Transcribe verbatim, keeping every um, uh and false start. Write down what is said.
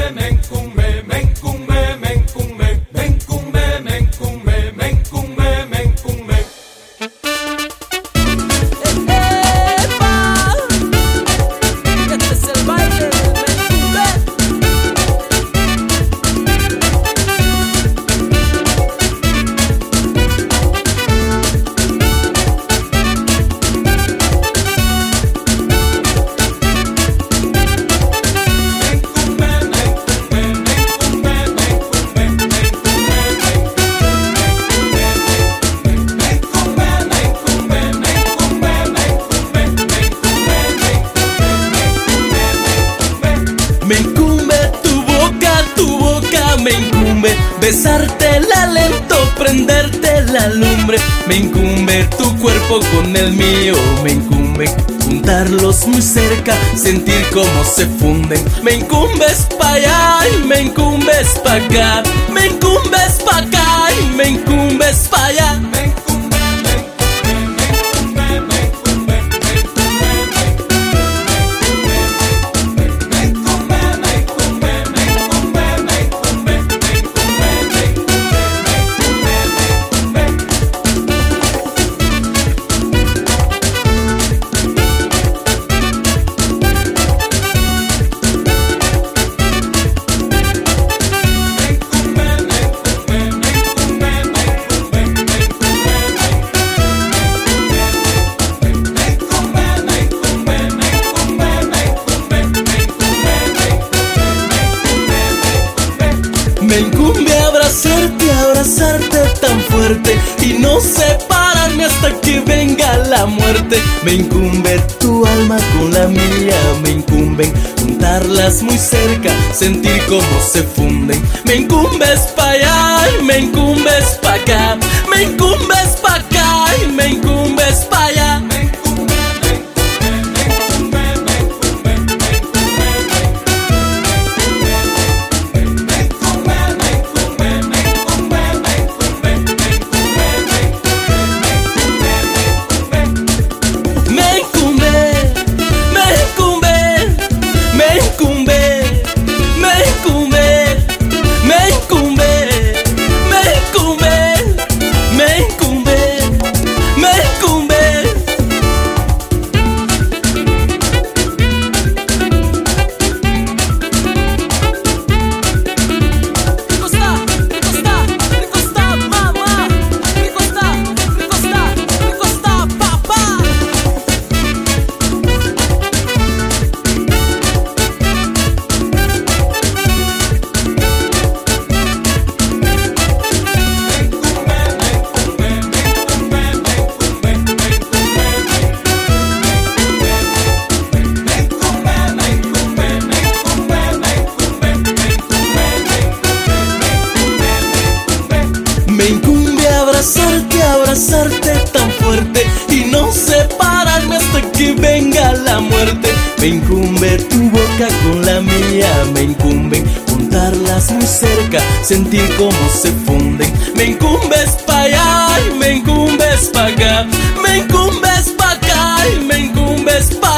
me incumbe, me incumbe, me incumbe, me incumbe, me incumbe, me incumbe, me incumbe. ¡Epa! Este es el baile del me incumbe. Me incumbe tu boca, tu boca me incumbe besarte la lento, prenderte la lumbre. Me incumbe tu cuerpo con el mío, me incumbe juntarlos muy cerca, sentir cómo se funden. Me incumbes pa' allá y me incumbes pa' acá, me incumbes pa' acá y me incumbes pa' allá. Me incumbe abrazarte, abrazarte tan fuerte y no separarme hasta que venga la muerte. Me incumbe tu alma con la mía, me incumben juntarlas muy cerca, sentir cómo se funden. Me incumbes pa' allá y me incumbes pa' acá, me incumbes pa' acá y me incumbes pa' allá. Me incumbe abrazarte, abrazarte tan fuerte y no separarme hasta que venga la muerte. Me incumbe tu boca con la mía, me incumben juntarlas muy cerca, sentir cómo se funden. Me incumbes pa' allá y me incumbes pa' acá, me incumbes pa' acá y me incumbes pa'